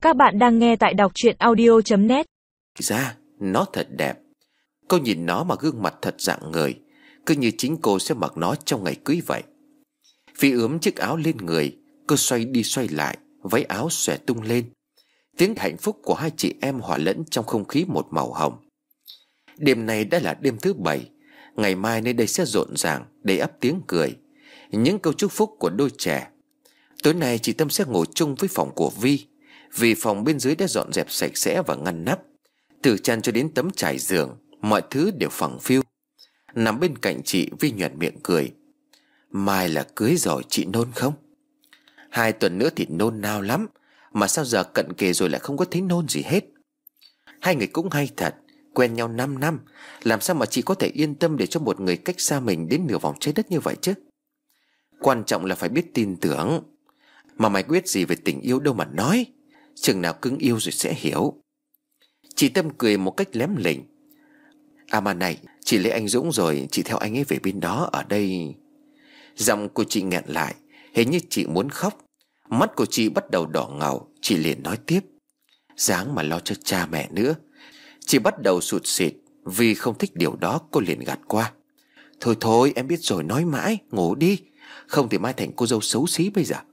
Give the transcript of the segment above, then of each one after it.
Các bạn đang nghe tại đọc truyện audio.net. Ra nó thật đẹp. Cô nhìn nó mà gương mặt thật rạng ngời, cứ như chính cô sẽ mặc nó trong ngày cưới vậy. Phi ướm chiếc áo lên người, cô xoay đi xoay lại, váy áo xòe tung lên. Tiếng hạnh phúc của hai chị em hòa lẫn trong không khí một màu hồng. Đêm này đã là đêm thứ 7. Ngày mai nơi đây sẽ rộn ràng, đầy ắp tiếng cười, những câu chúc phúc của đôi trẻ. Tối nay chị Tâm sẽ ngủ chung với phòng của Vi, vì phòng bên dưới đã dọn dẹp sạch sẽ và ngăn nắp. Từ chăn cho đến tấm trải giường, mọi thứ đều phẳng phiu. Nằm bên cạnh chị, Vi nhoẻn miệng cười. Mai là cưới rồi, chị nôn không? 2 tuần nữa thì nôn nao lắm, mà sao giờ cận kề rồi lại không có thấy nôn gì hết. Hai người cũng hay thật, quen nhau 5 năm, làm sao mà chị có thể yên tâm để cho một người cách xa mình đến nửa vòng trái đất như vậy chứ? Quan trọng là phải biết tin tưởng. Mà mày biết gì về tình yêu đâu mà nói, chừng nào cứng yêu rồi sẽ hiểu. Chị Tâm cười một cách lém lỉnh. À mà này, chị lấy anh Dũng rồi, chị theo anh ấy về bên đó. Ở đây... Giọng của chị nghẹn lại, hình như chị muốn khóc. Mắt của chị bắt đầu đỏ ngầu. Chị liền nói tiếp. Dáng mà lo cho cha mẹ nữa. Chị bắt đầu sụt sịt. Vì không thích điều đó, cô liền gạt qua. Thôi thôi, em biết rồi, nói mãi, ngủ đi, không thì mai thành cô dâu xấu xí bây giờ.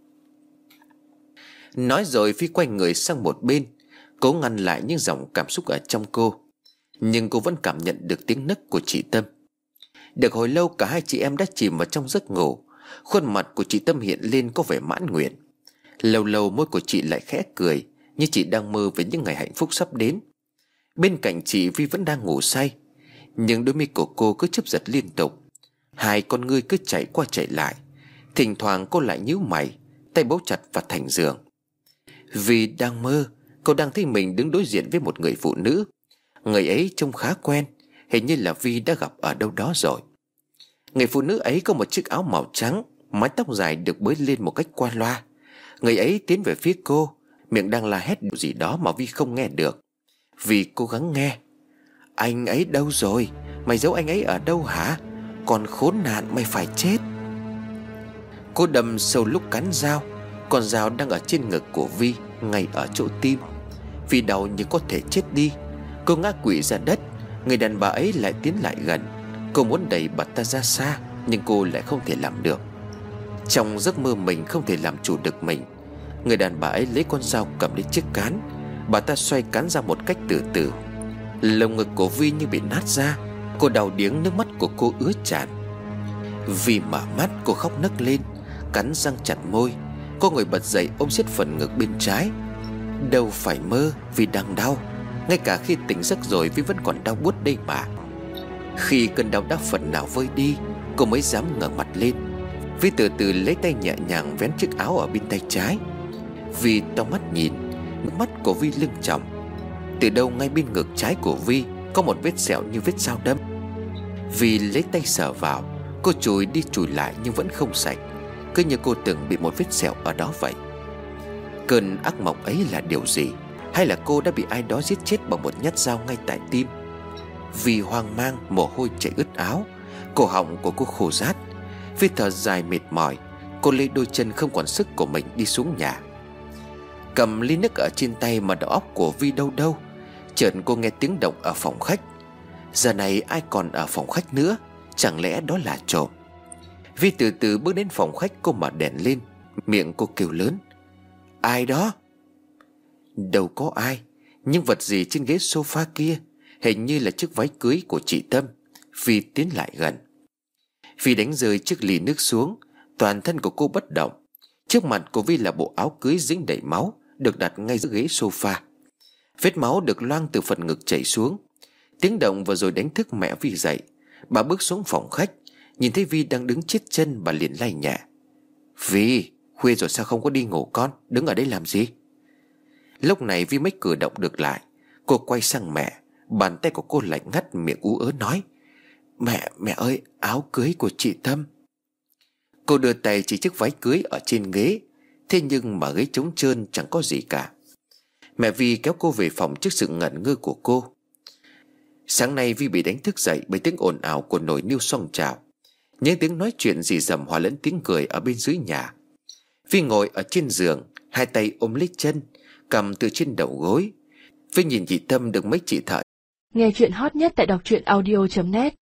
Nói rồi Phi quay người sang một bên, cố ngăn lại những dòng cảm xúc ở trong cô. Nhưng cô vẫn cảm nhận được tiếng nấc của chị Tâm. Được hồi lâu cả hai chị em đã chìm vào trong giấc ngủ. Khuôn mặt của chị Tâm hiện lên có vẻ mãn nguyện. Lâu lâu môi của chị lại khẽ cười, như chị đang mơ về những ngày hạnh phúc sắp đến. Bên cạnh chị Vi vẫn đang ngủ say, nhưng đôi mi của cô cứ chớp giật liên tục. Hai con ngươi cứ chạy qua chạy lại. Thỉnh thoảng cô lại nhíu mày, tay bấu chặt vào thành giường. Vì đang mơ, cô đang thấy mình đứng đối diện với một người phụ nữ. Người ấy trông khá quen, hình như là Vi đã gặp ở đâu đó rồi. Người phụ nữ ấy có một chiếc áo màu trắng, mái tóc dài được bới lên một cách qua loa. Người ấy tiến về phía cô, miệng đang la hét điều gì đó mà Vi không nghe được. Vi cố gắng nghe. Anh ấy đâu rồi? Mày giấu anh ấy ở đâu hả? Còn khốn nạn, mày phải chết. Cô đâm sâu lúc cắn dao. Con dao đang ở trên ngực của Vi, ngay ở chỗ tim. Vì đau như có thể chết đi. Cô ngã quỵ ra đất. Người đàn bà ấy lại tiến lại gần. Cô muốn đẩy bà ta ra xa, nhưng cô lại không thể làm được. Trong giấc mơ mình không thể làm chủ được mình. Người đàn bà ấy lấy con dao cầm lấy chiếc cán. Bà ta xoay cán ra một cách từ từ. Lồng ngực của Vi như bị nát ra. Cô đau điếng, nước mắt của cô ứa tràn. Vi mở mắt, cô khóc nấc lên, cắn răng chặt môi. Cô ngồi bật dậy ôm siết phần ngực bên trái. Đâu phải mơ, Vi đang đau. Ngay cả khi tỉnh giấc rồi Vi vẫn còn đau buốt đây mà. Khi cơn đau đã phần nào vơi đi, cô mới dám ngẩng mặt lên. Vi từ từ lấy tay nhẹ nhàng vén chiếc áo ở bên tay trái. Vi to mắt nhìn, nước mắt của Vi lưng tròng. Từ đâu ngay bên ngực trái của Vi có một vết sẹo như vết dao đâm. Vi lấy tay sờ vào. Cô chùi đi chùi lại nhưng vẫn không sạch, cứ như cô từng bị một vết sẹo ở đó vậy. Cơn ác mộng ấy là điều gì? Hay là cô đã bị ai đó giết chết bằng một nhát dao ngay tại tim? Vi hoang mang, mồ hôi chảy ướt áo. Cổ họng của cô khô rát. Vi thở dài mệt mỏi. Cô lấy đôi chân không còn sức của mình đi xuống nhà. Cầm ly nước ở trên tay mà đầu óc của Vi đâu đâu. Chợt cô nghe tiếng động ở phòng khách. Giờ này ai còn ở phòng khách nữa? Chẳng lẽ đó là trộm? Vi từ từ bước đến phòng khách, cô mở đèn lên. Miệng cô kêu lớn. Ai đó? Đâu có ai. Nhưng vật gì trên ghế sofa kia hình như là chiếc váy cưới của chị Tâm. Vi tiến lại gần. Vi đánh rơi chiếc ly nước xuống. Toàn thân của cô bất động. Trước mặt của Vi là bộ áo cưới dính đầy máu, được đặt ngay giữa ghế sofa. Vết máu được loang từ phần ngực chảy xuống. Tiếng động vừa rồi đánh thức mẹ Vi dậy. Bà bước xuống phòng khách, nhìn thấy Vi đang đứng chết chân, bà liền lay nhẹ. Vi, khuya rồi sao không có đi ngủ con? Đứng ở đây làm gì? Lúc này Vi mới cử động được lại. Cô quay sang mẹ. Bàn tay của cô lạnh ngắt, miệng ú ớ nói. Mẹ ơi, áo cưới của chị Tâm. Cô đưa tay chỉ chiếc váy cưới ở trên ghế. Thế nhưng mà ghế trống trơn, chẳng có gì cả. Mẹ Vi kéo cô về phòng trước sự ngẩn ngơ của cô. Sáng nay Vi bị đánh thức dậy bởi tiếng ồn ào của nồi niêu xoong chảo. Những tiếng nói chuyện rì rầm hòa lẫn tiếng cười ở bên dưới nhà. Vi ngồi ở trên giường, hai tay ôm lấy chân, cầm từ trên đầu gối. Với nhìn chị Tâm được mấy chị thợ. Nghe chuyện hot nhất tại đọc truyện audio.net.